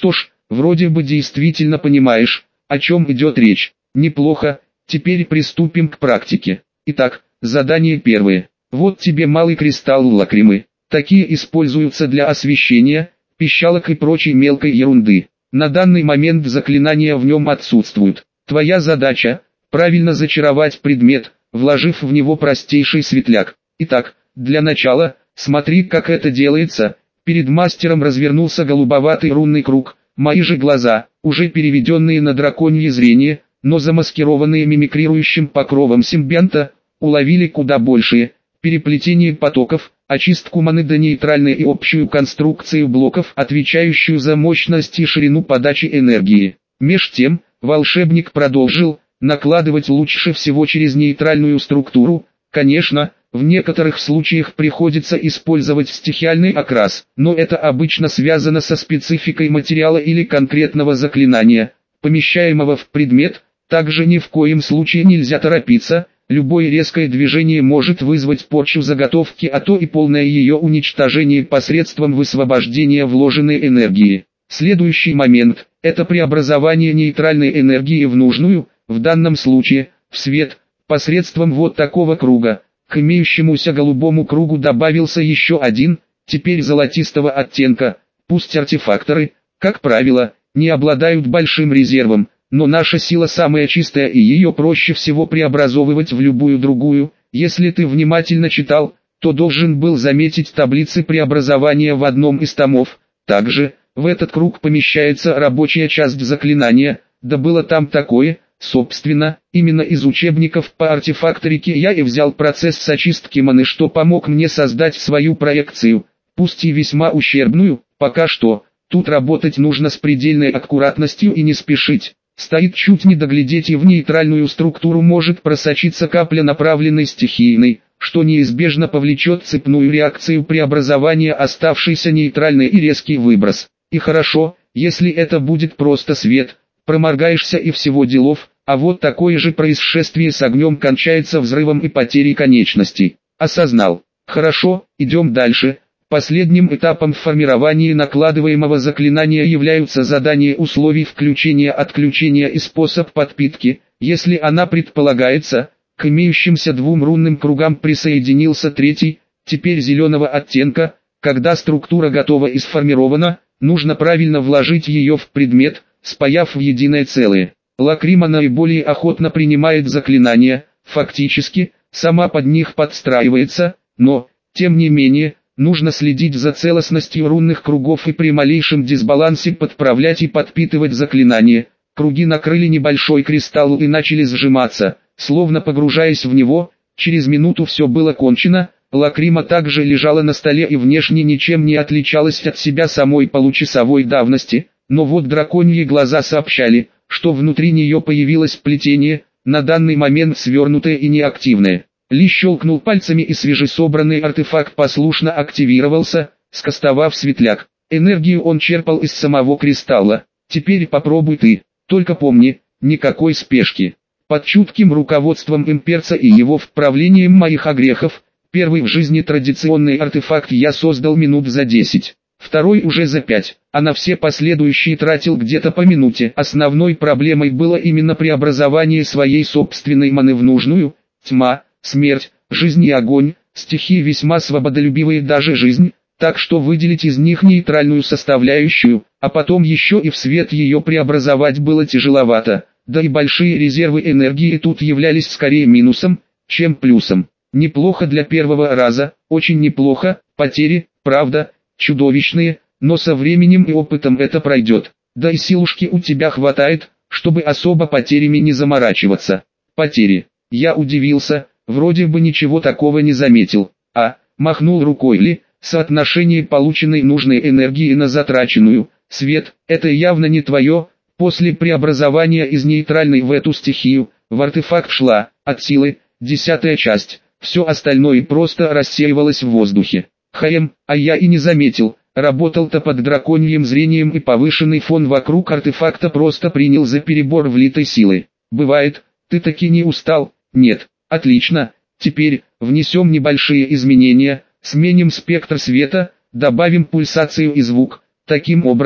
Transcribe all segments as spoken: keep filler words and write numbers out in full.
Что ж, вроде бы действительно понимаешь, о чем идет речь. Неплохо, теперь приступим к практике. Итак, задание первое. Вот тебе малый кристалл лакримы. Такие используются для освещения, пищалок и прочей мелкой ерунды. На данный момент заклинания в нем отсутствуют. Твоя задача – правильно зачаровать предмет, вложив в него простейший светляк. Итак, для начала, смотри, как это делается. Перед мастером развернулся голубоватый рунный круг. Мои же глаза, уже переведенные на драконье зрение, но замаскированные мимикрирующим покровом симбионта, уловили куда большие переплетение потоков, очистку маны до нейтральной и общую конструкцию блоков, отвечающую за мощность и ширину подачи энергии. Меж тем, волшебник продолжил накладывать лучше всего через нейтральную структуру. Конечно, в некоторых случаях приходится использовать стихиальный окрас, но это обычно связано со спецификой материала или конкретного заклинания, помещаемого в предмет. Также ни в коем случае нельзя торопиться. Любое резкое движение может вызвать порчу заготовки, а то и полное ее уничтожение посредством высвобождения вложенной энергии. Следующий момент – это преобразование нейтральной энергии в нужную, в данном случае, в свет, посредством вот такого круга. К имеющемуся голубому кругу добавился еще один, теперь золотистого оттенка. Пусть артефакторы, как правило, не обладают большим резервом, но наша сила самая чистая, и ее проще всего преобразовывать в любую другую. Если ты внимательно читал, то должен был заметить таблицы преобразования в одном из томов. Также, в этот круг помещается рабочая часть заклинания, да было там такое. Собственно, именно из учебников по артефакторике я и взял процесс очистки маны, что помог мне создать свою проекцию, пусть и весьма ущербную. Пока что, тут работать нужно с предельной аккуратностью и не спешить. Стоит чуть не доглядеть, и в нейтральную структуру может просочиться капля направленной стихийной, что неизбежно повлечет цепную реакцию преобразования оставшейся нейтральной и резкий выброс. И хорошо, если это будет просто свет, проморгаешься и всего делов, а вот такое же происшествие с огнем кончается взрывом и потерей конечностей. Осознал. Хорошо, идем дальше. Последним этапом в формировании накладываемого заклинания являются задания условий включения-отключения и способ подпитки. Если она предполагается, к имеющимся двум рунным кругам присоединился третий, теперь зеленого оттенка. Когда структура готова и сформирована, нужно правильно вложить ее в предмет, спаяв в единое целое. Лакрима наиболее охотно принимает заклинания, фактически, сама под них подстраивается, но, тем не менее, нужно следить за целостностью рунных кругов и при малейшем дисбалансе подправлять и подпитывать заклинание. Круги накрыли небольшой кристалл и начали сжиматься, словно погружаясь в него. Через минуту все было кончено. Лакрима также лежала на столе и внешне ничем не отличалась от себя самой получасовой давности, но вот драконьи глаза сообщали, что внутри нее появилось плетение, на данный момент свернутое и неактивное. Ли щелкнул пальцами, и свежесобранный артефакт послушно активировался, скостовав светляк. Энергию он черпал из самого кристалла. Теперь попробуй ты, только помни, никакой спешки. Под чутким руководством имперца и его вправлением моих огрехов, первый в жизни традиционный артефакт я создал минут за десять. Второй уже за пять, а на все последующие тратил где-то по минуте. Основной проблемой было именно преобразование своей собственной маны в нужную. Тьма, смерть, жизнь и огонь, стихии весьма свободолюбивые, даже жизнь, так что выделить из них нейтральную составляющую, а потом еще и в свет ее преобразовать было тяжеловато, да и большие резервы энергии тут являлись скорее минусом, чем плюсом. Неплохо для первого раза, очень неплохо, потери, правда, чудовищные, но со временем и опытом это пройдет. Да и силушки у тебя хватает, чтобы особо потерями не заморачиваться. Потери. Я удивился, вроде бы ничего такого не заметил. А, махнул рукой Ли, соотношение полученной нужной энергии на затраченную. Свет, это явно не твое. После преобразования из нейтральной в эту стихию, в артефакт шла, от силы, десятая часть. Все остальное просто рассеивалось в воздухе. Хаем, а я и не заметил, работал-то под драконьим зрением, и повышенный фон вокруг артефакта просто принял за перебор влитой силы. Бывает, ты таки не устал? Нет, отлично, теперь, внесем небольшие изменения, сменим спектр света, добавим пульсацию и звук. Таким образом,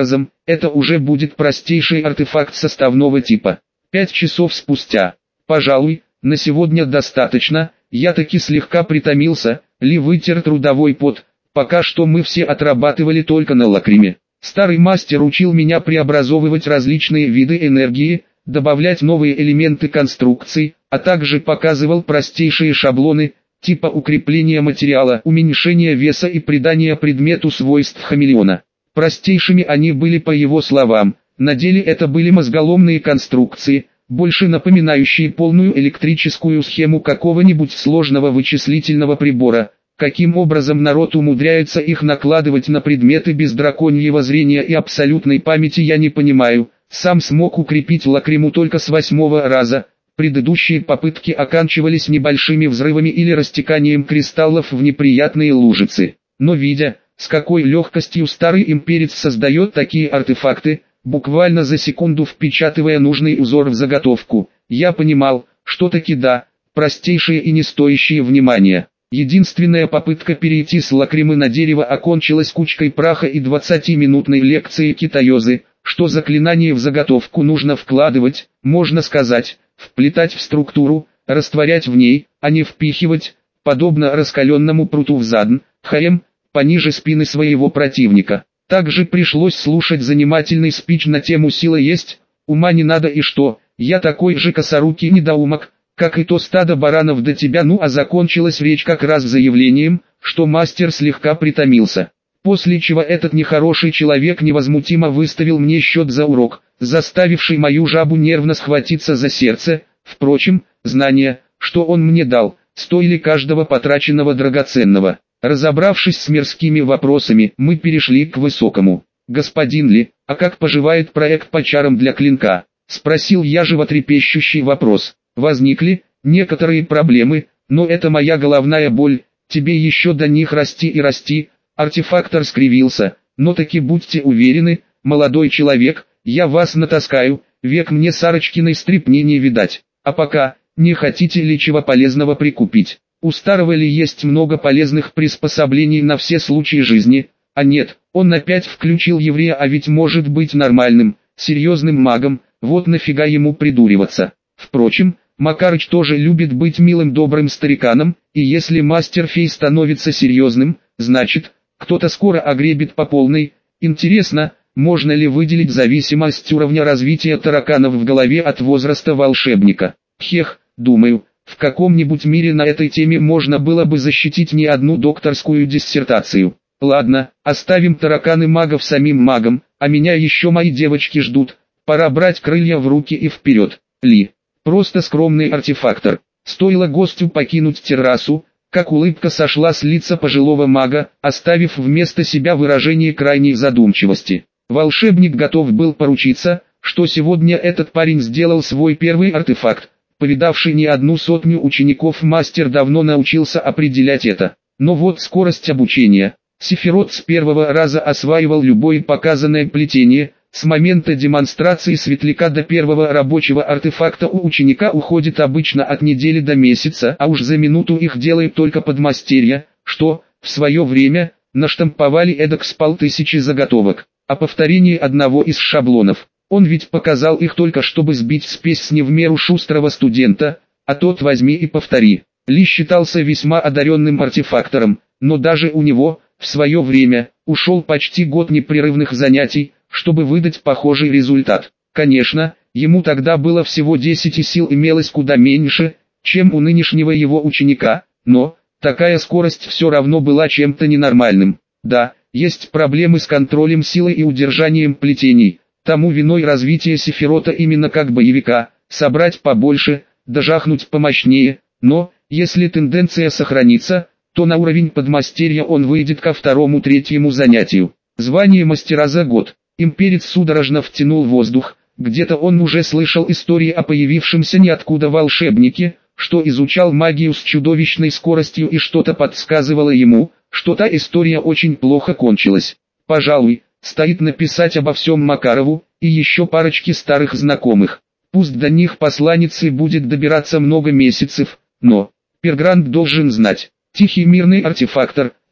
это уже будет простейший артефакт составного типа. Пять часов спустя. Пожалуй, на сегодня достаточно, я таки слегка притомился, Ли вытер трудовой пот, пока что мы все отрабатывали только на лакриме. Старый мастер учил меня преобразовывать различные виды энергии, добавлять новые элементы конструкций, а также показывал простейшие шаблоны, типа укрепления материала, уменьшения веса и придания предмету свойств хамелеона. Простейшими они были по его словам, на деле это были мозголомные конструкции, больше напоминающие полную электрическую схему какого-нибудь сложного вычислительного прибора. Каким образом народ умудряется их накладывать на предметы без драконьего зрения и абсолютной памяти, я не понимаю. Сам смог укрепить лакриму только с восьмого раза. Предыдущие попытки оканчивались небольшими взрывами или растеканием кристаллов в неприятные лужицы. Но видя, с какой легкостью старый имперец создает такие артефакты, буквально за секунду впечатывая нужный узор в заготовку, я понимал, что таки да, простейшие и не стоящие внимания. Единственная попытка перейти с лакримы на дерево окончилась кучкой праха и двадцатиминутной лекцией китаёзы, что заклинание в заготовку нужно вкладывать, можно сказать, вплетать в структуру, растворять в ней, а не впихивать, подобно раскаленному пруту в задн, ХМ, пониже спины своего противника. Также пришлось слушать занимательный спич на тему «Сила есть, ума не надо» и что, я такой же косорукий недоумок, как и то стадо баранов до тебя, ну а закончилась речь как раз заявлением, что мастер слегка притомился. После чего этот нехороший человек невозмутимо выставил мне счет за урок, заставивший мою жабу нервно схватиться за сердце. Впрочем, знания, что он мне дал, стоили каждого потраченного драгоценного. Разобравшись с мирскими вопросами, мы перешли к высокому. «Господин Ли, а как поживает проект по чарам для клинка?» — спросил я животрепещущий вопрос. «Возникли некоторые проблемы, но это моя головная боль, тебе еще до них расти и расти». Артефактор скривился, «но таки будьте уверены, молодой человек, я вас натаскаю, век мне Сарочкиной стрипни не видать. А пока, не хотите ли чего полезного прикупить? У старого Ли есть много полезных приспособлений на все случаи жизни». А нет, он опять включил еврея, а ведь может быть нормальным, серьезным магом, вот нафига ему придуриваться. Впрочем, Макарыч тоже любит быть милым добрым стариканом, и если мастер фей становится серьезным, значит, кто-то скоро огребет по полной. Интересно, можно ли выделить зависимость уровня развития тараканов в голове от возраста волшебника? Хех, думаю, в каком-нибудь мире на этой теме можно было бы защитить не одну докторскую диссертацию. Ладно, оставим тараканы магов самим магам, а меня еще мои девочки ждут. Пора брать крылья в руки и вперед. Ли. Просто скромный артефактор. Стоило гостю покинуть террасу, как улыбка сошла с лица пожилого мага, оставив вместо себя выражение крайней задумчивости. Волшебник готов был поручиться, что сегодня этот парень сделал свой первый артефакт. Повидавший не одну сотню учеников, мастер давно научился определять это. Но вот скорость обучения. Сефирот с первого раза осваивал любое показанное плетение. С момента демонстрации светляка до первого рабочего артефакта у ученика уходит обычно от недели до месяца, а уж за минуту их делает только подмастерье, что, в свое время, наштамповали эдак с полтысячи заготовок. А повторение одного из шаблонов, он ведь показал их только чтобы сбить спесь с не в меру шустрого студента, а тот возьми и повтори. Ли считался весьма одаренным артефактором, но даже у него, в свое время, ушел почти год непрерывных занятий, чтобы выдать похожий результат. Конечно, ему тогда было всего десять и сил имелось куда меньше, чем у нынешнего его ученика, но, такая скорость все равно была чем-то ненормальным. Да, есть проблемы с контролем силы и удержанием плетений, тому виной развитие Сефирота именно как боевика, собрать побольше, дожахнуть помощнее, но, если тенденция сохранится, то на уровень подмастерья он выйдет ко второму-третьему занятию. Звание мастера за год. Имперец судорожно втянул воздух, где-то он уже слышал истории о появившемся ниоткуда волшебнике, что изучал магию с чудовищной скоростью, и что-то подсказывало ему, что та история очень плохо кончилась. Пожалуй, стоит написать обо всем Макарову, и еще парочке старых знакомых. Пусть до них посланницы будет добираться много месяцев, но Пергрант должен знать. Тихий мирный артефактор,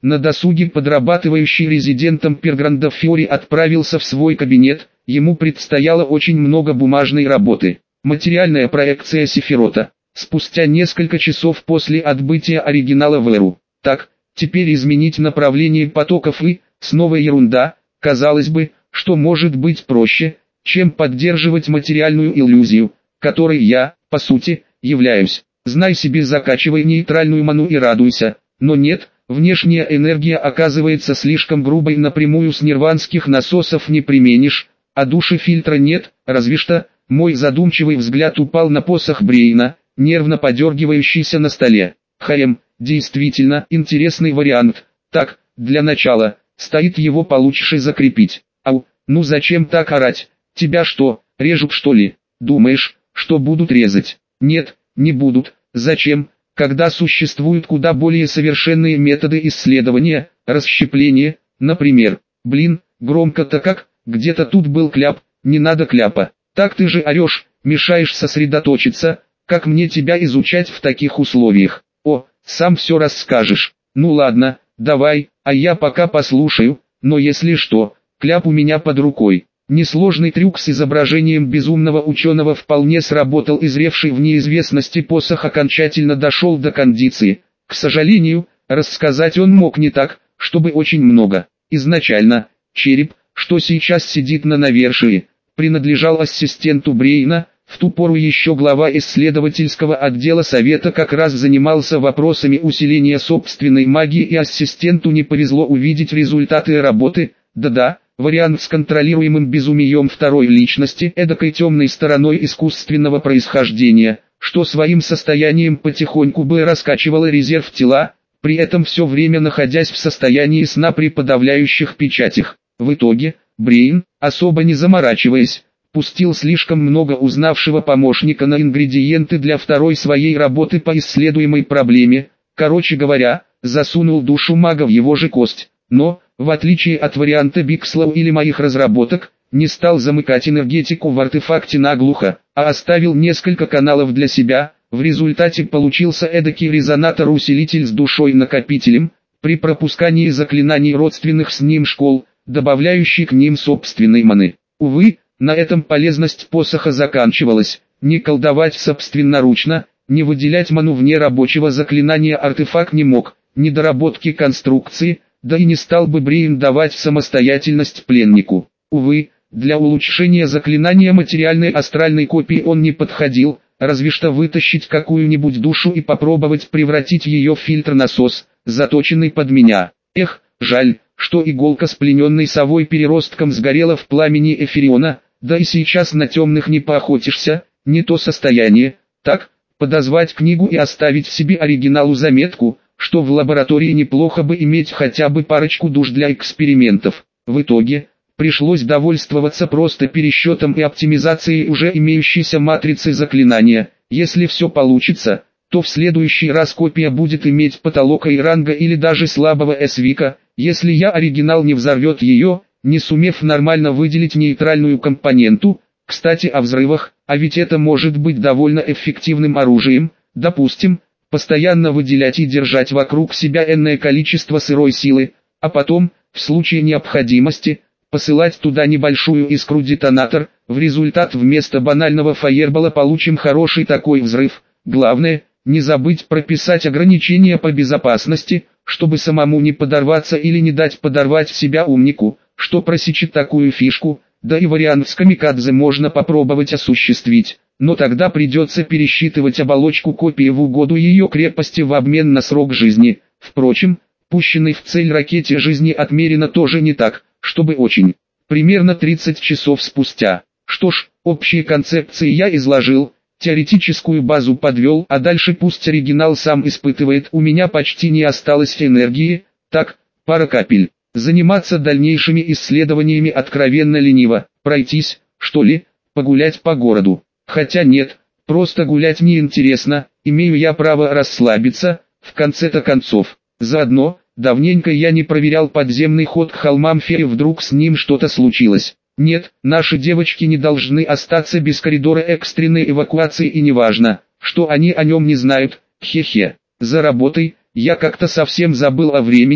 На досуге подрабатывающий резидентом Пергранда Фьори отправился в свой кабинет, ему предстояло очень много бумажной работы. Материальная проекция Сефирота. Спустя несколько часов после отбытия оригинала в эру. Так, теперь изменить направление потоков и, снова ерунда, казалось бы, что может быть проще, чем поддерживать материальную иллюзию, которой я, по сути, являюсь. Знай себе, закачивай нейтральную ману и радуйся, но нет, внешняя энергия оказывается слишком грубой, напрямую с нирванских насосов не применишь, а души фильтра нет, разве что. Мой задумчивый взгляд упал на посох Брейна, нервно подергивающийся на столе. Хм, действительно, интересный вариант. Так, для начала, стоит его получше закрепить. Ау, ну зачем так орать? Тебя что, режут что ли? Думаешь, что будут резать? Нет, не будут. Зачем, когда существуют куда более совершенные методы исследования, расщепления, например. Блин, громко-то как, где-то тут был кляп, не надо кляпа. Так ты же орешь, мешаешь сосредоточиться, как мне тебя изучать в таких условиях? О, сам все расскажешь. Ну ладно, давай, а я пока послушаю, но если что, кляп у меня под рукой. Несложный трюк с изображением безумного ученого вполне сработал, изревший в неизвестности посох окончательно дошел до кондиции. К сожалению, рассказать он мог не так, чтобы очень много. Изначально, череп, что сейчас сидит на навершии, принадлежал ассистенту Брейна. В ту пору еще глава исследовательского отдела совета как раз занимался вопросами усиления собственной магии, и ассистенту не повезло увидеть результаты работы. Да-да, вариант с контролируемым безумием второй личности, эдакой темной стороной искусственного происхождения, что своим состоянием потихоньку бы раскачивало резерв тела, при этом все время находясь в состоянии сна при подавляющих печатях. В итоге, Брейн, особо не заморачиваясь, пустил слишком много узнавшего помощника на ингредиенты для второй своей работы по исследуемой проблеме, короче говоря, засунул душу мага в его же кость, но, в отличие от варианта Бикслоу или моих разработок, не стал замыкать энергетику в артефакте наглухо, а оставил несколько каналов для себя. В результате получился эдакий резонатор-усилитель с душой-накопителем, при пропускании заклинаний родственных с ним школ, добавляющий к ним собственной маны. Увы, на этом полезность посоха заканчивалась. Не колдовать собственноручно, не выделять ману вне рабочего заклинания артефакт не мог, недоработки конструкции, да и не стал бы Брейн давать самостоятельность пленнику. Увы, для улучшения заклинания материальной астральной копии он не подходил, разве что вытащить какую-нибудь душу и попробовать превратить ее в фильтр-насос, заточенный под меня. Эх, жаль, что иголка с плененной совой переростком сгорела в пламени Эфириона, да и сейчас на темных не поохотишься, не то состояние. Так, подозвать книгу и оставить себе оригиналу заметку, что в лаборатории неплохо бы иметь хотя бы парочку душ для экспериментов. В итоге, пришлось довольствоваться просто пересчетом и оптимизацией уже имеющейся матрицы заклинания. Если все получится, то в следующий раз копия будет иметь потолок И-ранга или даже слабого эс-вика, если я оригинал не взорвет ее, не сумев нормально выделить нейтральную компоненту. Кстати, о взрывах, а ведь это может быть довольно эффективным оружием. Допустим, постоянно выделять и держать вокруг себя энное количество сырой силы, а потом, в случае необходимости, посылать туда небольшую искру-детонатор. В результат вместо банального фаербола получим хороший такой взрыв. Главное, не забыть прописать ограничения по безопасности, чтобы самому не подорваться или не дать подорвать себя умнику, что просечет такую фишку. Да и вариант с камикадзе можно попробовать осуществить, но тогда придется пересчитывать оболочку копии в угоду ее крепости в обмен на срок жизни. Впрочем, пущенной в цель ракете жизни отмерено тоже не так, чтобы очень. Примерно тридцать часов спустя. Что ж, общие концепции я изложил, теоретическую базу подвел, а дальше пусть оригинал сам испытывает. У меня почти не осталось энергии, так, пара капель. Заниматься дальнейшими исследованиями откровенно лениво. Пройтись, что ли, погулять по городу. Хотя нет, просто гулять неинтересно, имею я право расслабиться, в конце-то концов. Заодно, давненько я не проверял подземный ход к холмам Феи, вдруг с ним что-то случилось. Нет, наши девочки не должны остаться без коридора экстренной эвакуации, и неважно, что они о нем не знают. Хе-хе. За работой, я как-то совсем забыл о времени.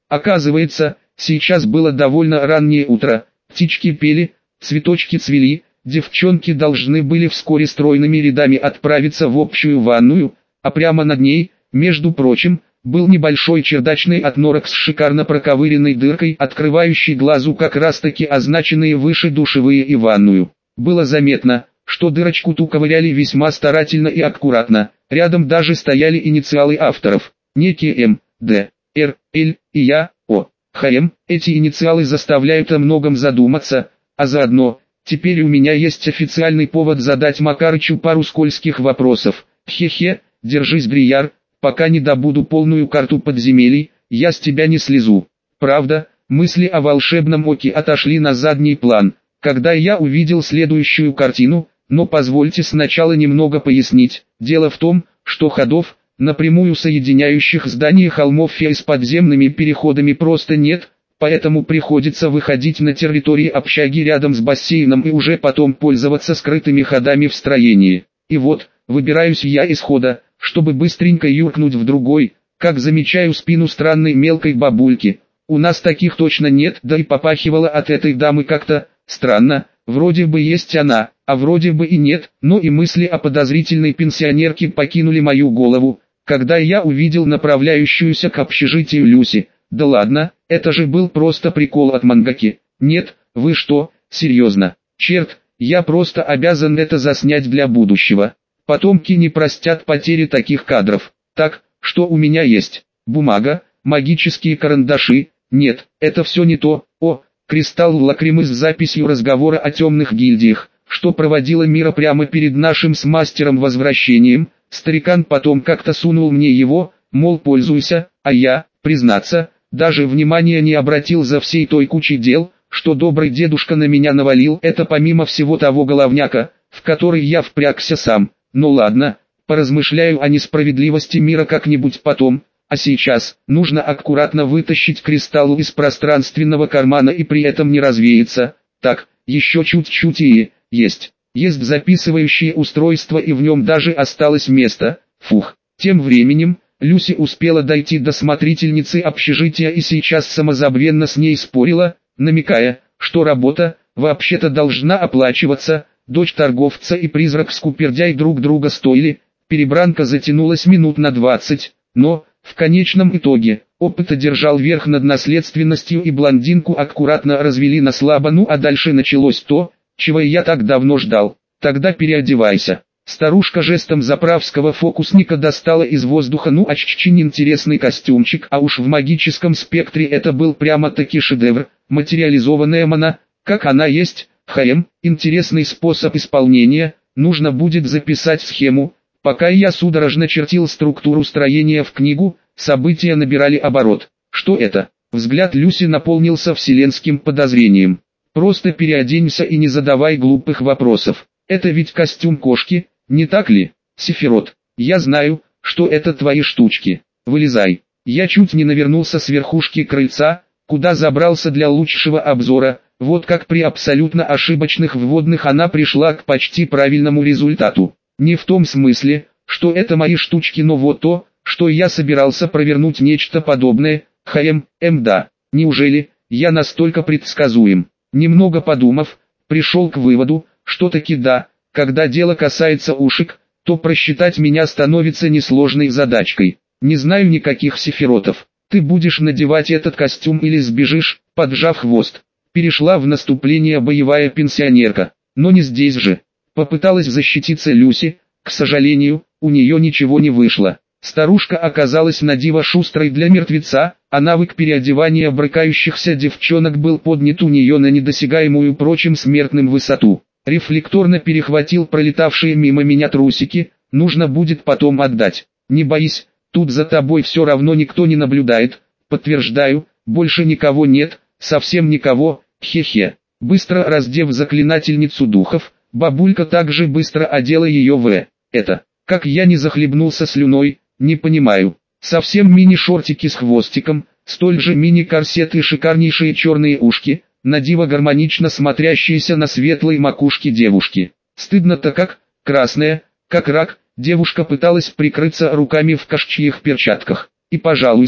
Оказывается, сейчас было довольно раннее утро, птички пели, цветочки цвели, девчонки должны были вскоре стройными рядами отправиться в общую ванную, а прямо над ней, между прочим, был небольшой чердачный отнорок с шикарно проковыренной дыркой, открывающей глазу как раз таки означенные выше душевые и ванную. Было заметно, что дырочку-ту ковыряли весьма старательно и аккуратно, рядом даже стояли инициалы авторов, некие М, Д, Р, Л и Я, О, Х М. Эти инициалы заставляют о многом задуматься, а заодно, теперь у меня есть официальный повод задать Макарычу пару скользких вопросов. Хе-хе, держись, Дрияр, пока не добуду полную карту подземелий, я с тебя не слезу. Правда, мысли о волшебном оке отошли на задний план, когда я увидел следующую картину, но позвольте сначала немного пояснить. Дело в том, что ходов, напрямую соединяющих здания холмов Феи с подземными переходами просто нет, поэтому приходится выходить на территории общаги рядом с бассейном и уже потом пользоваться скрытыми ходами в строении. И вот, выбираюсь я из хода, чтобы быстренько юркнуть в другой, как замечаю спину странной мелкой бабульки. У нас таких точно нет, да и попахивало от этой дамы как-то странно, вроде бы есть она, а вроде бы и нет, но и мысли о подозрительной пенсионерке покинули мою голову, когда я увидел направляющуюся к общежитию Люси. Да ладно, это же был просто прикол от мангаки. Нет, вы что, серьезно? Черт, я просто обязан это заснять для будущего. Потомки не простят потери таких кадров. Так, что у меня есть? Бумага, магические карандаши. Нет, это все не то. О, кристалл лакримы с записью разговора о темных гильдиях, что проводила Мира прямо перед нашим с мастером возвращением. Старикан потом как-то сунул мне его, мол, пользуйся, а я, признаться, даже внимания не обратил за всей той кучей дел, что добрый дедушка на меня навалил. Это помимо всего того головняка, в который я впрягся сам. Ну ладно, поразмышляю о несправедливости мира как-нибудь потом, а сейчас нужно аккуратно вытащить кристалл из пространственного кармана и при этом не развеяться. Так, еще чуть-чуть и есть. Есть записывающее устройство и в нем даже осталось место. Фух. Тем временем, Люси успела дойти до смотрительницы общежития и сейчас самозабвенно с ней спорила, намекая, что работа, вообще-то должна оплачиваться. Дочь торговца и призрак-скупердяй друг друга стоили, перебранка затянулась минут на двадцать, но, в конечном итоге, опыт одержал верх над наследственностью и блондинку аккуратно развели на слабо, ну а дальше началось то, чего я так давно ждал. Тогда переодевайся. Старушка жестом заправского фокусника достала из воздуха ну очень интересный костюмчик, а уж в магическом спектре это был прямо-таки шедевр, материализованная мана, как она есть. Хм, интересный способ исполнения, нужно будет записать схему. Пока я судорожно чертил структуру строения в книгу, события набирали оборот. Что это? Взгляд Люси наполнился вселенским подозрением. Просто переоденься и не задавай глупых вопросов. Это ведь костюм кошки, не так ли? Сефирот, я знаю, что это твои штучки. Вылезай. Я чуть не навернулся с верхушки крыльца, куда забрался для лучшего обзора. Вот как при абсолютно ошибочных вводных она пришла к почти правильному результату. Не в том смысле, что это мои штучки, но вот то, что я собирался провернуть нечто подобное. Хм, эм да, неужели я настолько предсказуем? Немного подумав, пришел к выводу, что таки да, когда дело касается ушек, то просчитать меня становится несложной задачкой. Не знаю никаких сефиротов. Ты будешь надевать этот костюм или сбежишь, поджав хвост. Перешла в наступление боевая пенсионерка, но не здесь же. Попыталась защититься Люси, к сожалению, у нее ничего не вышло. Старушка оказалась на диво шустрой для мертвеца, а навык переодевания брыкающихся девчонок был поднят у нее на недосягаемую прочим смертным высоту. Рефлекторно перехватил пролетавшие мимо меня трусики, нужно будет потом отдать. Не боись, тут за тобой все равно никто не наблюдает, подтверждаю, больше никого нет, совсем никого, хе-хе. Быстро раздев заклинательницу духов, бабулька также быстро одела ее в это. Как я не захлебнулся слюной, не понимаю. Совсем мини-шортики с хвостиком, столь же мини-корсет и шикарнейшие черные ушки, надиво гармонично смотрящиеся на светлой макушке девушки. Стыдно-то как, красная, как рак, девушка пыталась прикрыться руками в кошачьих перчатках. И пожалуйста,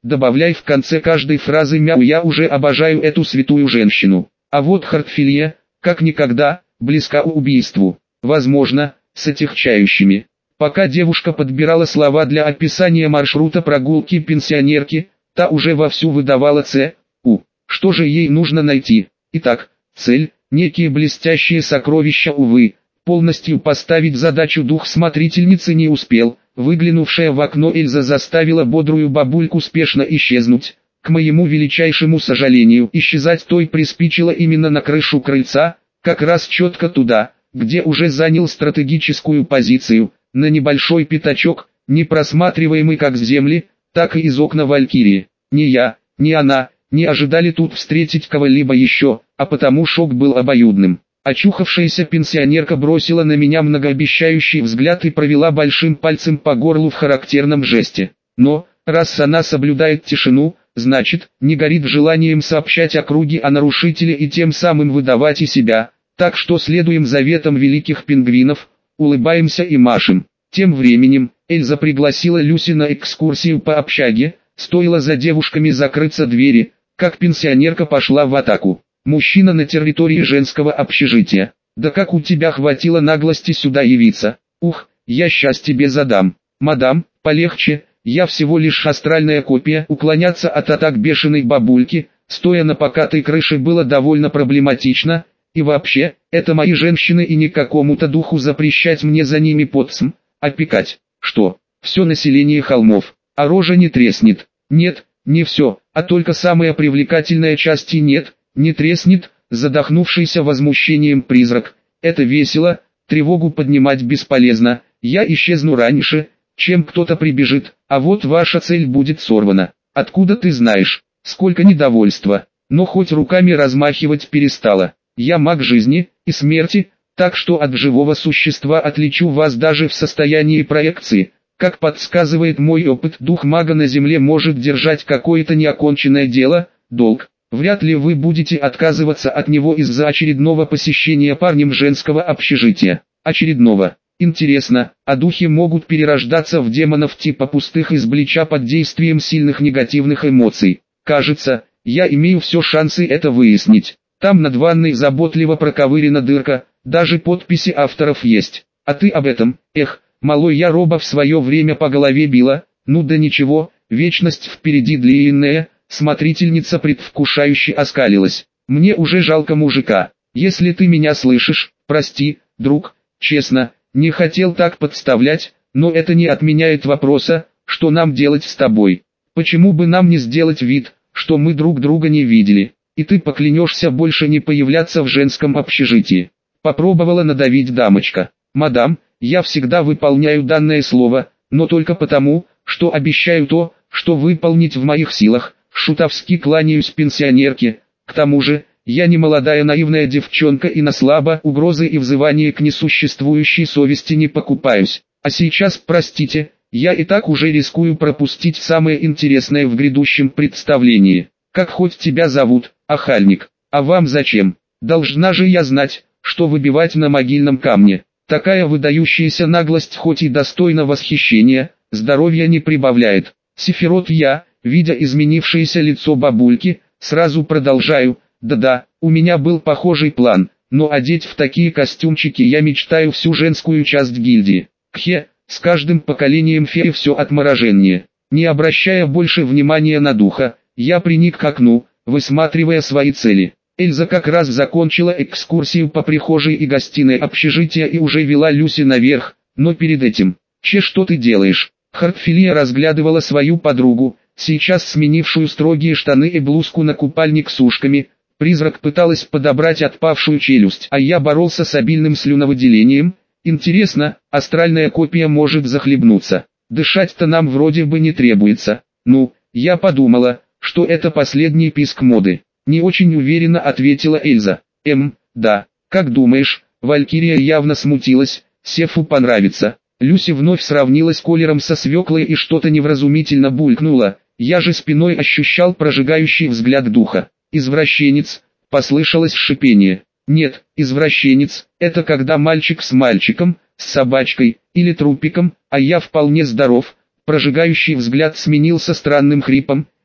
добавляй в конце каждой фразы мяу, я уже обожаю эту святую женщину. А вот Хартфилия, как никогда, близка к убийству. Возможно, с отягчающими. Пока девушка подбирала слова для описания маршрута прогулки пенсионерки, та уже вовсю выдавала Ц. У. Что же ей нужно найти? Итак, цель, некие блестящие сокровища, увы. Полностью поставить задачу дух смотрительницы не успел. Выглянувшая в окно Эльза заставила бодрую бабульку спешно исчезнуть. К моему величайшему сожалению, исчезать той приспичило именно на крышу крыльца, как раз четко туда, где уже занял стратегическую позицию, на небольшой пятачок, не просматриваемый как с земли, так и из окна Валькирии. Ни я, ни она, не ожидали тут встретить кого-либо еще, а потому шок был обоюдным. Очухавшаяся пенсионерка бросила на меня многообещающий взгляд и провела большим пальцем по горлу в характерном жесте. Но, раз она соблюдает тишину, значит, не горит желанием сообщать округе о нарушителе и тем самым выдавать и себя. Так что следуем заветам великих пингвинов, улыбаемся и машем. Тем временем, Эльза пригласила Люси на экскурсию по общаге, стоило за девушками закрыться двери, как пенсионерка пошла в атаку. Мужчина на территории женского общежития. Да как у тебя хватило наглости сюда явиться? Ух, я щас тебе задам. Мадам, полегче, я всего лишь астральная копия. Уклоняться от атак бешеной бабульки, стоя на покатой крыше, было довольно проблематично. И вообще, это мои женщины, и не какому-то духу запрещать мне за ними подсм, опекать. Что, все население холмов, а рожа не треснет? Нет, не все, а только самая привлекательная часть, и нет, не треснет. Задохнувшийся возмущением призрак. Это весело, тревогу поднимать бесполезно, я исчезну раньше, чем кто-то прибежит, а вот ваша цель будет сорвана. Откуда ты знаешь? Сколько недовольства, но хоть руками размахивать перестала. Я маг жизни и смерти, так что от живого существа отличу вас даже в состоянии проекции. Как подсказывает мой опыт, дух мага на земле может держать какое-то неоконченное дело, долг. Вряд ли вы будете отказываться от него из-за очередного посещения парнем женского общежития. Очередного. Интересно, а духи могут перерождаться в демонов типа пустых из Блича под действием сильных негативных эмоций? Кажется, я имею все шансы это выяснить. Там над ванной заботливо проковырена дырка, даже подписи авторов есть. А ты об этом? Эх, малой, я роба в свое время по голове била. Ну да ничего, вечность впереди длинная. Смотрительница предвкушающе оскалилась. Мне уже жалко мужика. Если ты меня слышишь, прости, друг, честно, не хотел так подставлять, но это не отменяет вопроса, что нам делать с тобой. Почему бы нам не сделать вид, что мы друг друга не видели, и ты поклянешься больше не появляться в женском общежитии? Попробовала надавить дамочка. Мадам, я всегда выполняю данное слово, но только потому, что обещаю то, что выполнить в моих силах. Шутовски кланяюсь пенсионерке. К тому же, я не молодая наивная девчонка и на слабо угрозы и взывания к несуществующей совести не покупаюсь. А сейчас, простите, я и так уже рискую пропустить самое интересное в грядущем представлении. Как хоть тебя зовут, охальник? А вам зачем? Должна же я знать, что выбивать на могильном камне. Такая выдающаяся наглость хоть и достойна восхищения, здоровья не прибавляет. Сефирот я, видя изменившееся лицо бабульки, сразу продолжаю. Да-да, у меня был похожий план, но одеть в такие костюмчики я мечтаю всю женскую часть гильдии. Кхе, с каждым поколением феи все отмороженнее. Не обращая больше внимания на духа, я приник к окну, высматривая свои цели. Эльза как раз закончила экскурсию по прихожей и гостиной общежития и уже вела Люси наверх, но перед этим... Че, что ты делаешь? Хартфилия разглядывала свою подругу, сейчас сменившую строгие штаны и блузку на купальник с ушками. Призрак пыталась подобрать отпавшую челюсть, а я боролся с обильным слюновыделением. Интересно, астральная копия может захлебнуться. Дышать-то нам вроде бы не требуется. Ну, я подумала, что это последний писк моды. Не очень уверенно ответила Эльза. Эм, да, как думаешь? Валькирия явно смутилась, Сефу понравится. Люси вновь сравнилась колером со свеклой и что-то невразумительно булькнула. Я же спиной ощущал прожигающий взгляд духа. «Извращенец», — послышалось шипение. «Нет, извращенец, это когда мальчик с мальчиком, с собачкой, или трупиком, а я вполне здоров». Прожигающий взгляд сменился странным хрипом.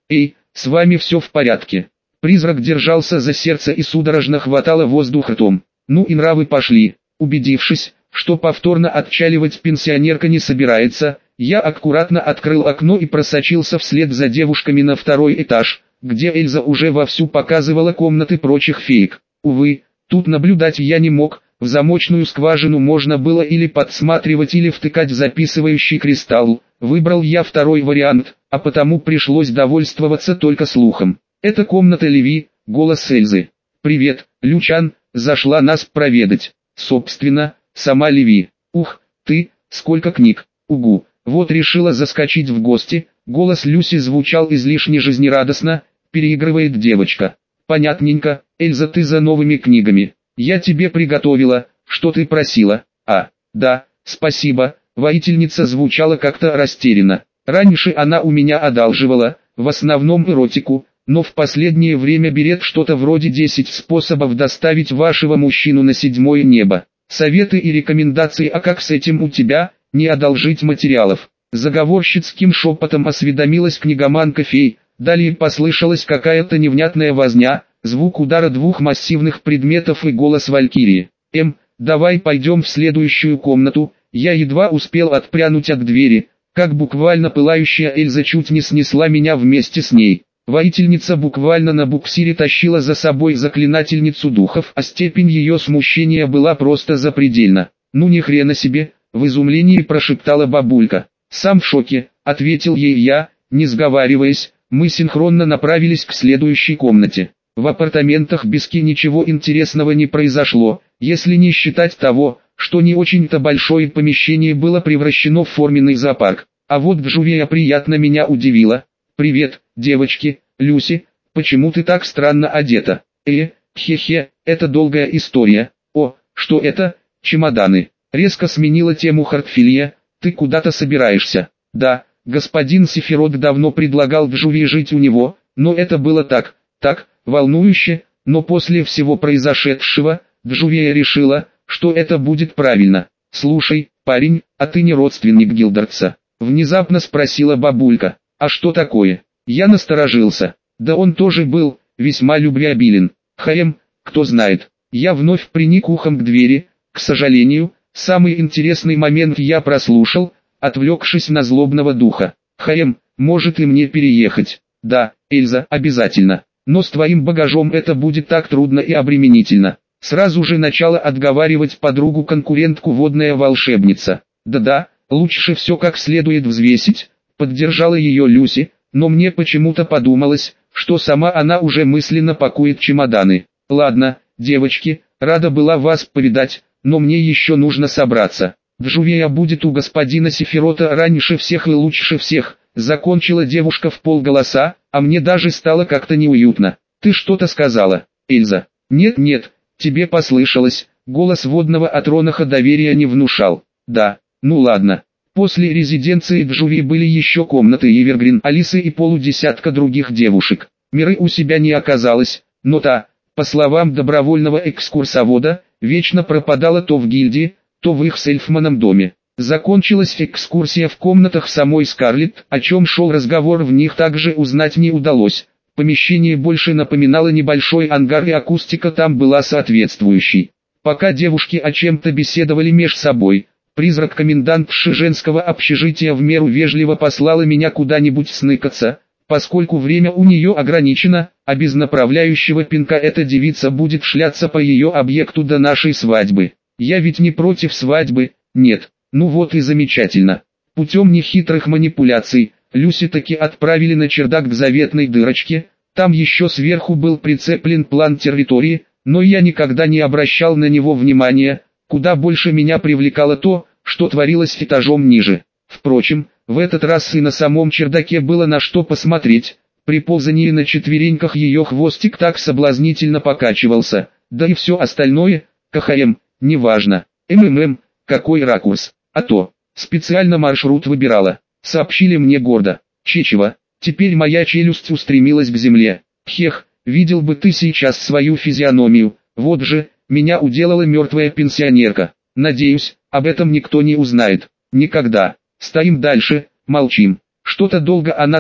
Эй, с вами все в порядке? Призрак держался за сердце и судорожно хватало воздух ртом. Ну и нравы пошли. Убедившись, что повторно отчаливать пенсионерка не собирается, я аккуратно открыл окно и просочился вслед за девушками на второй этаж, где Эльза уже вовсю показывала комнаты прочих феек. Увы, тут наблюдать я не мог, в замочную скважину можно было или подсматривать, или втыкать записывающий кристалл. Выбрал я второй вариант, а потому пришлось довольствоваться только слухом. «Это комната Леви», — голос Эльзы. «Привет, Лючан, зашла нас проведать». Собственно, сама Леви. «Ух, ты, сколько книг, угу». Вот решила заскочить в гости. Голос Люси звучал излишне жизнерадостно, переигрывает девочка. «Понятненько, Эльза, ты за новыми книгами. Я тебе приготовила, что ты просила». «А, да, спасибо». Воительница звучала как-то растерянно. Раньше она у меня одалживала, в основном эротику, но в последнее время берет что-то вроде десять способов доставить вашего мужчину на седьмое небо. Советы и рекомендации, а как с этим у тебя, не одолжить материалов? Заговорщицким шепотом осведомилась книгоманка фей, далее послышалась какая-то невнятная возня, звук удара двух массивных предметов и голос Валькирии. «Эм, давай пойдем в следующую комнату». Я едва успел отпрянуть от двери, как буквально пылающая Эльза чуть не снесла меня вместе с ней. Воительница буквально на буксире тащила за собой заклинательницу духов, а степень ее смущения была просто запредельна. «Ну ни хрена себе», — в изумлении прошептала бабулька. «Сам в шоке», — ответил ей я, не сговариваясь. Мы синхронно направились к следующей комнате. В апартаментах Бески ничего интересного не произошло, если не считать того, что не очень-то большое помещение было превращено в форменный зоопарк. А вот Джувия приятно меня удивила. «Привет, девочки, Люси, почему ты так странно одета?» «Э, хе-хе, это долгая история». «О, что это? Чемоданы». Резко сменила тему Хартфилья. «Ты куда-то собираешься?» «Да, господин Сефирот давно предлагал Джувии жить у него, но это было так, так, волнующе, но после всего произошедшего, Джувия решила, что это будет правильно». «Слушай, парень, а ты не родственник Гилдертса?» Внезапно спросила бабулька. «А что такое?» Я насторожился. Да он тоже был, весьма любвеобилен. Хаем, кто знает. Я вновь приник ухом к двери. К сожалению, самый интересный момент я прослушал, отвлекшись на злобного духа. «Хаем, может и мне переехать?» «Да, Эльза, обязательно. Но с твоим багажом это будет так трудно и обременительно». Сразу же начала отговаривать подругу-конкурентку водная волшебница. «Да-да, лучше все как следует взвесить», — поддержала ее Люси, но мне почему-то подумалось, что сама она уже мысленно пакует чемоданы. «Ладно, девочки, рада была вас повидать, но мне еще нужно собраться. Джувия будет у господина Сефирота раньше всех и лучше всех», — закончила девушка в полголоса, а мне даже стало как-то неуютно. «Ты что-то сказала, Эльза?» «Нет-нет, тебе послышалось», — голос водного Атронаха доверия не внушал. «Да, ну ладно». После резиденции Джуви были еще комнаты Эвергрин, Алисы и полудесятка других девушек. Миры у себя не оказалось, но та, по словам добровольного экскурсовода, вечно пропадала то в гильдии, то в их с Эльфманом доме. Закончилась экскурсия в комнатах самой Скарлетт, о чем шел разговор в них также узнать не удалось. Помещение больше напоминало небольшой ангар, и акустика там была соответствующей. Пока девушки о чем-то беседовали меж собой, призрак-комендантши женского общежития в меру вежливо послала меня куда-нибудь сныкаться, поскольку время у нее ограничено, а без направляющего пинка эта девица будет шляться по ее объекту до нашей свадьбы. Я ведь не против свадьбы, нет, ну вот и замечательно. Путем нехитрых манипуляций, Люси таки отправили на чердак к заветной дырочке, там еще сверху был прицеплен план территории, но я никогда не обращал на него внимания. Куда больше меня привлекало то, что творилось этажом ниже. Впрочем, в этот раз и на самом чердаке было на что посмотреть. При ползании на четвереньках ее хвостик так соблазнительно покачивался, да и все остальное, КХМ, неважно. МММ, какой ракурс, а то, специально маршрут выбирала, сообщили мне гордо. Чечево, теперь моя челюсть устремилась к земле. Хех, видел бы ты сейчас свою физиономию, вот же, меня уделала мертвая пенсионерка. Надеюсь, об этом никто не узнает. Никогда. Стоим дальше, молчим. Что-то долго она там,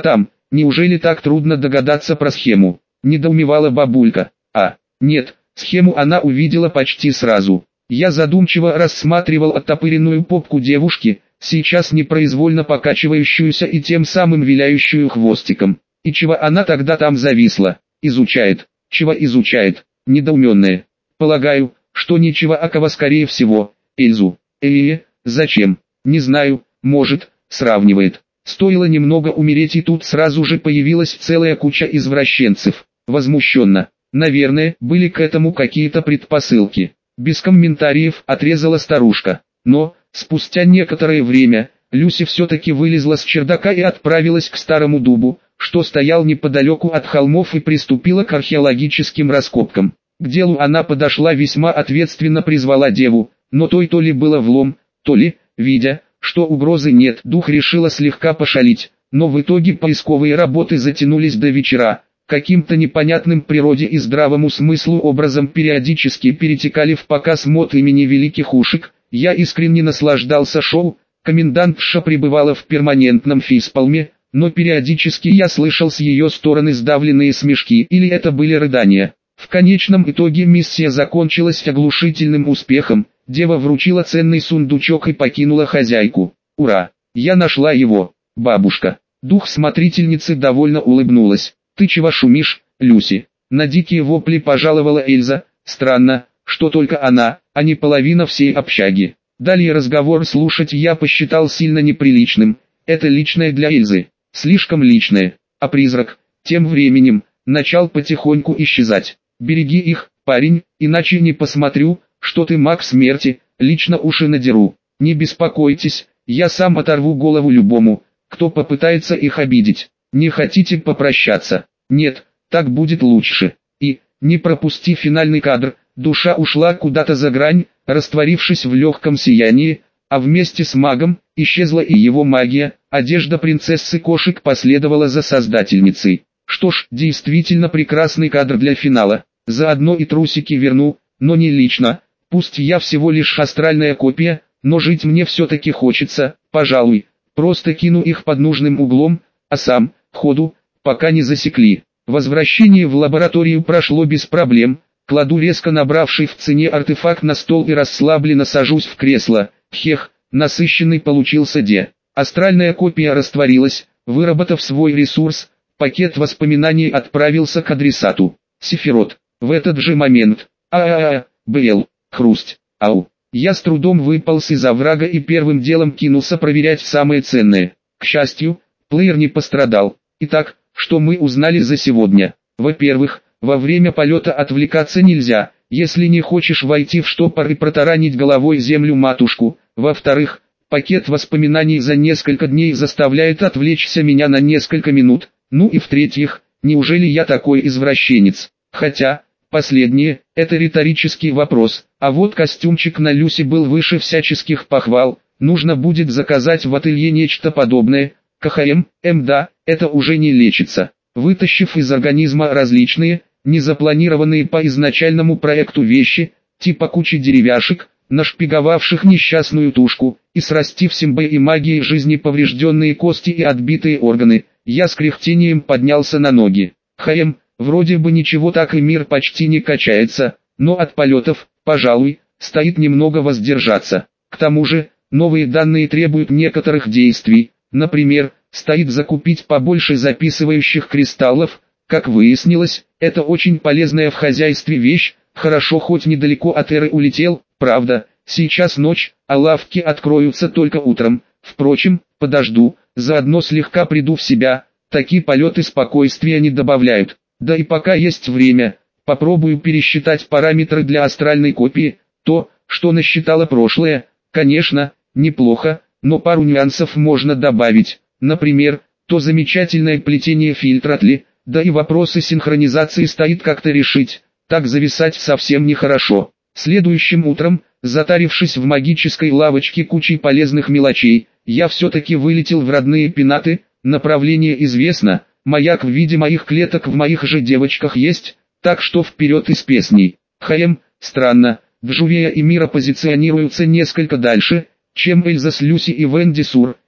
Неужели так трудно догадаться про схему? Недоумевала бабулька. А, нет, схему она увидела почти сразу. Я задумчиво рассматривал оттопыренную попку девушки, сейчас непроизвольно покачивающуюся и тем самым виляющую хвостиком. И чего она тогда там зависла? Изучает. Чего изучает? Недоуменная. Полагаю, что ничего, а кого скорее всего. Эльзу. Э, зачем? Не знаю, может, сравнивает. Стоило немного умереть, и тут сразу же появилась целая куча извращенцев. Возмущенно. Наверное, были к этому какие-то предпосылки. Без комментариев отрезала старушка. Но, спустя некоторое время, Люси все-таки вылезла с чердака и отправилась к старому дубу, что стоял неподалеку от холмов, и приступила к археологическим раскопкам. К делу она подошла весьма ответственно, призвала деву, но той то ли было влом, то ли, видя, что угрозы нет, дух решила слегка пошалить, но в итоге поисковые работы затянулись до вечера. Каким-то непонятным природе и здравому смыслу образом периодически перетекали в показ мод имени великих ушек. Я искренне наслаждался шоу. Комендантша пребывала в перманентном фейспалме, но периодически я слышал с ее стороны сдавленные смешки, или это были рыдания. В конечном итоге миссия закончилась оглушительным успехом. Дева вручила ценный сундучок и покинула хозяйку. Ура! Я нашла его, бабушка. Дух смотрительницы довольно улыбнулась. Ты чего шумишь, Люси? На дикие вопли пожаловала Эльза. Странно, что только она, а не половина всей общаги. Далее разговор слушать я посчитал сильно неприличным. Это личное для Эльзы. Слишком личное. А призрак, тем временем, начал потихоньку исчезать. Береги их, парень, иначе не посмотрю, что ты маг смерти, лично уши надеру. Не беспокойтесь, я сам оторву голову любому, кто попытается их обидеть. Не хотите попрощаться? Нет, так будет лучше. И, не пропусти финальный кадр, душа ушла куда-то за грань, растворившись в легком сиянии, а вместе с магом, исчезла и его магия, одежда принцессы кошек последовала за создательницей. Что ж, действительно прекрасный кадр для финала, заодно и трусики верну, но не лично, пусть я всего лишь астральная копия, но жить мне все-таки хочется, пожалуй, просто кину их под нужным углом, а сам, ходу, пока не засекли. Возвращение в лабораторию прошло без проблем, кладу резко набравший в цене артефакт на стол и расслабленно сажусь в кресло. Хех, насыщенный получился де. Астральная копия растворилась, выработав свой ресурс, пакет воспоминаний отправился к адресату. Сефирот. В этот же момент. А-а-а, Бл, хрусть, ау. Я с трудом выполз из оврага и первым делом кинулся проверять самое ценное. К счастью, плеер не пострадал. Итак, что мы узнали за сегодня? Во-первых, во время полета отвлекаться нельзя, если не хочешь войти в штопор и протаранить головой землю-матушку. Во-вторых, пакет воспоминаний за несколько дней заставляет отвлечься меня на несколько минут. Ну и в-третьих, неужели я такой извращенец? Хотя, последнее, это риторический вопрос, а вот костюмчик на Люси был выше всяческих похвал, нужно будет заказать в ателье нечто подобное. КХМ, М да, это уже не лечится. Вытащив из организма различные, незапланированные по изначальному проекту вещи, типа кучи деревяшек, нашпиговавших несчастную тушку, и срастив симбой и магией жизни поврежденные кости и отбитые органы, я с кряхтением поднялся на ноги. ХМ, вроде бы ничего, так и мир почти не качается, но от полетов, пожалуй, стоит немного воздержаться. К тому же, новые данные требуют некоторых действий. Например, стоит закупить побольше записывающих кристаллов. Как выяснилось, это очень полезная в хозяйстве вещь, хорошо хоть недалеко от Эры улетел, правда, сейчас ночь, а лавки откроются только утром. Впрочем, подожду, заодно слегка приду в себя, такие полеты спокойствия не добавляют. Да и пока есть время, попробую пересчитать параметры для астральной копии, то, что насчитало прошлое, конечно, неплохо. Но пару нюансов можно добавить, например, то замечательное плетение фильтратли, да и вопросы синхронизации стоит как-то решить, так зависать совсем нехорошо. Следующим утром, затарившись в магической лавочке кучей полезных мелочей, я все-таки вылетел в родные пенаты, направление известно, маяк в виде моих клеток в моих же девочках есть, так что вперед из песней. ХМ, странно, Джувея и Мира позиционируются несколько дальше, чем Эльза с Люси и Венди Сур.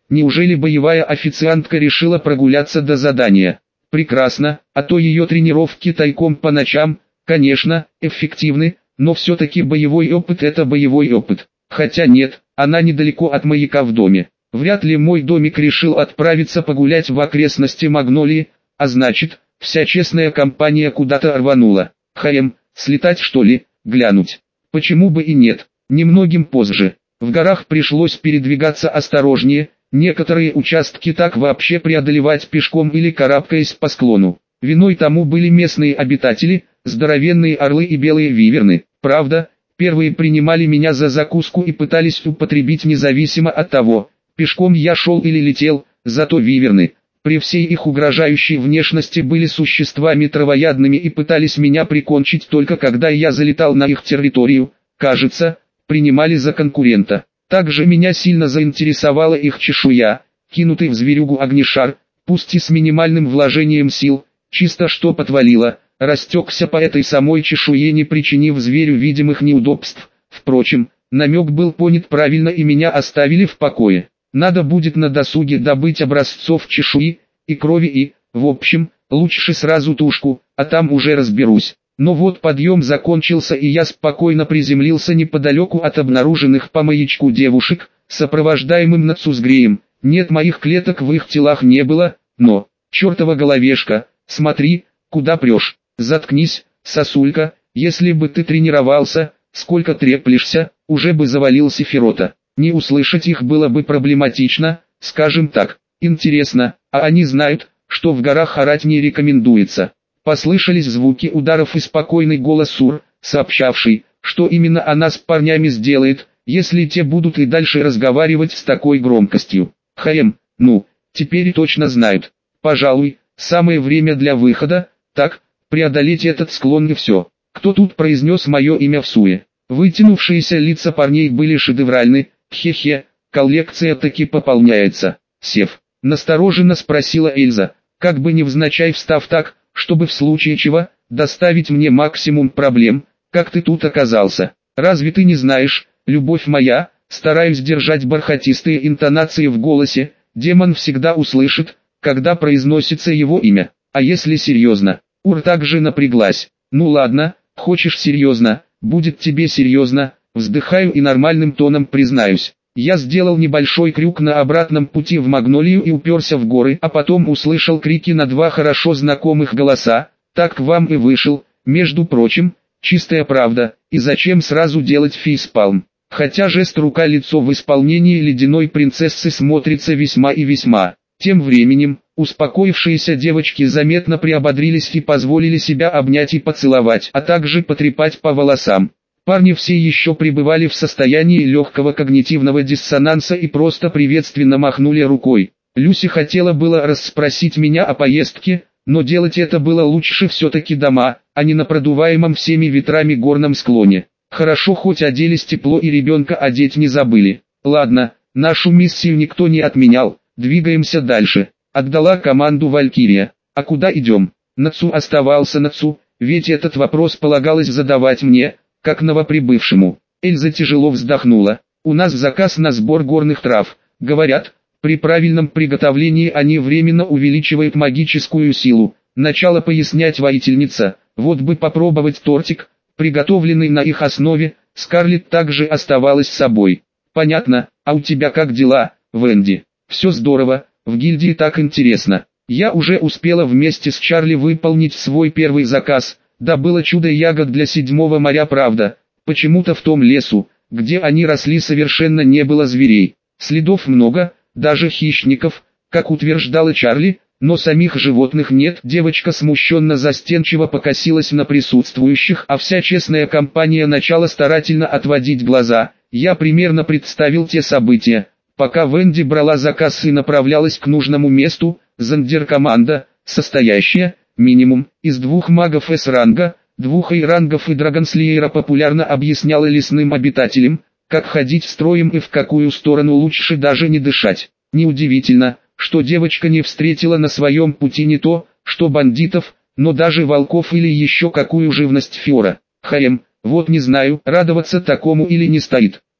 Неужели боевая официантка решила прогуляться до задания? Прекрасно, а то ее тренировки тайком по ночам, конечно, эффективны, но все-таки боевой опыт это боевой опыт. Хотя нет, она недалеко от маяка в доме. Вряд ли мой домик решил отправиться погулять в окрестности Магнолии, а значит, вся честная компания куда-то рванула. Хм, слетать что ли, глянуть? Почему бы и нет? Немногим позже. В горах пришлось передвигаться осторожнее, некоторые участки так вообще преодолевать пешком или карабкаясь по склону. Виной тому были местные обитатели, здоровенные орлы и белые виверны. Правда, первые принимали меня за закуску и пытались употребить независимо от того, пешком я шел или летел, зато виверны, при всей их угрожающей внешности, были существами травоядными и пытались меня прикончить только когда я залетал на их территорию, кажется, принимали за конкурента. Также меня сильно заинтересовала их чешуя, кинутый в зверюгу огнешар, пусть и с минимальным вложением сил, чисто что отвалило, растекся по этой самой чешуе, не причинив зверю видимых неудобств. Впрочем, намек был понят правильно и меня оставили в покое. Надо будет на досуге добыть образцов чешуи и крови и, в общем, лучше сразу тушку, а там уже разберусь. Но вот подъем закончился и я спокойно приземлился неподалеку от обнаруженных по маячку девушек, сопровождаемым Нацузгреем. Нет, моих клеток в их телах не было, но, чертова головешка, смотри, куда прешь, заткнись, сосулька, если бы ты тренировался, сколько треплешься, уже бы завалил Сефирота. Не услышать их было бы проблематично, скажем так. Интересно, а они знают, что в горах орать не рекомендуется? Послышались звуки ударов и спокойный голос Сур, сообщавший, что именно она с парнями сделает, если те будут и дальше разговаривать с такой громкостью. Хм, ну, теперь точно знают. Пожалуй, самое время для выхода, так, преодолеть этот склон и все. Кто тут произнес мое имя в суе? Вытянувшиеся лица парней были шедевральны. Хе-хе, коллекция таки пополняется. Сев, настороженно спросила Эльза, как бы невзначай встав так, чтобы в случае чего, доставить мне максимум проблем. Как ты тут оказался? Разве ты не знаешь, любовь моя? Стараюсь держать бархатистые интонации в голосе. Демон всегда услышит, когда произносится его имя. А если серьезно? Ур также напряглась. Ну ладно, хочешь серьезно, будет тебе серьезно. Вздыхаю и нормальным тоном признаюсь. Я сделал небольшой крюк на обратном пути в Магнолию и уперся в горы, а потом услышал крики на два хорошо знакомых голоса. Так к вам и вышел, между прочим, чистая правда, и зачем сразу делать фейспалм? Хотя жест рука-лицо в исполнении ледяной принцессы смотрится весьма и весьма. Тем временем, успокоившиеся девочки заметно приободрились и позволили себя обнять и поцеловать, а также потрепать по волосам. Парни все еще пребывали в состоянии легкого когнитивного диссонанса и просто приветственно махнули рукой. Люси хотела было расспросить меня о поездке, но делать это было лучше все-таки дома, а не на продуваемом всеми ветрами горном склоне. Хорошо хоть оделись тепло и ребенка одеть не забыли. Ладно, нашу миссию никто не отменял, двигаемся дальше. Отдала команду Валькирия. А куда идем? Нацу оставался Нацу, ведь этот вопрос полагалось задавать мне, как новоприбывшему. Эльза тяжело вздохнула. У нас заказ на сбор горных трав. Говорят, при правильном приготовлении они временно увеличивают магическую силу. Начала пояснять воительница. Вот бы попробовать тортик, приготовленный на их основе. Скарлетт также оставалась с собой. Понятно, а у тебя как дела, Венди? Все здорово, в гильдии так интересно. Я уже успела вместе с Чарли выполнить свой первый заказ. Добыла чудо ягод для седьмого моря, правда. Почему-то в том лесу, где они росли, совершенно не было зверей. Следов много, даже хищников, как утверждала Чарли, но самих животных нет. Девочка смущенно застенчиво покосилась на присутствующих, а вся честная компания начала старательно отводить глаза. Я примерно представил те события, пока Венди брала заказ и направлялась к нужному месту. Зондеркоманда, состоящая, минимум, из двух магов С-ранга, двух А-рангов и драгонслеера, популярно объясняла лесным обитателям, как ходить строем и в какую сторону лучше даже не дышать. Неудивительно, что девочка не встретила на своем пути не то, что бандитов, но даже волков или еще какую живность Фиора. Хм, вот не знаю, радоваться такому или не стоит. То,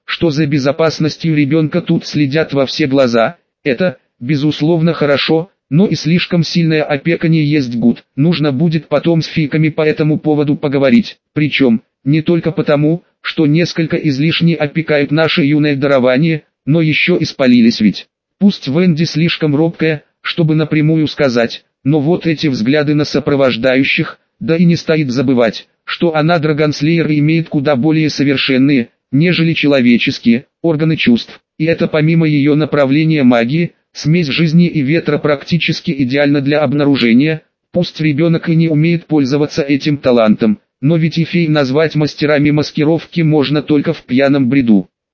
что за безопасностью ребенка тут следят во все глаза. Это, безусловно, хорошо, но и слишком сильная опека не есть гуд. Нужно будет потом с фиками по этому поводу поговорить. Причем, не только потому, что несколько излишне опекают наше юное дарование, но еще и спалились ведь. Пусть Венди слишком робкая, чтобы напрямую сказать, но вот эти взгляды на сопровождающих, да и не стоит забывать, что она драгонслеер и имеет куда более совершенные, нежели человеческие, органы чувств. И это помимо ее направления магии, смесь жизни и ветра практически идеально для обнаружения. Пусть ребенок и не умеет пользоваться этим талантом, но ведь и фей назвать мастерами маскировки можно только в пьяном бреду.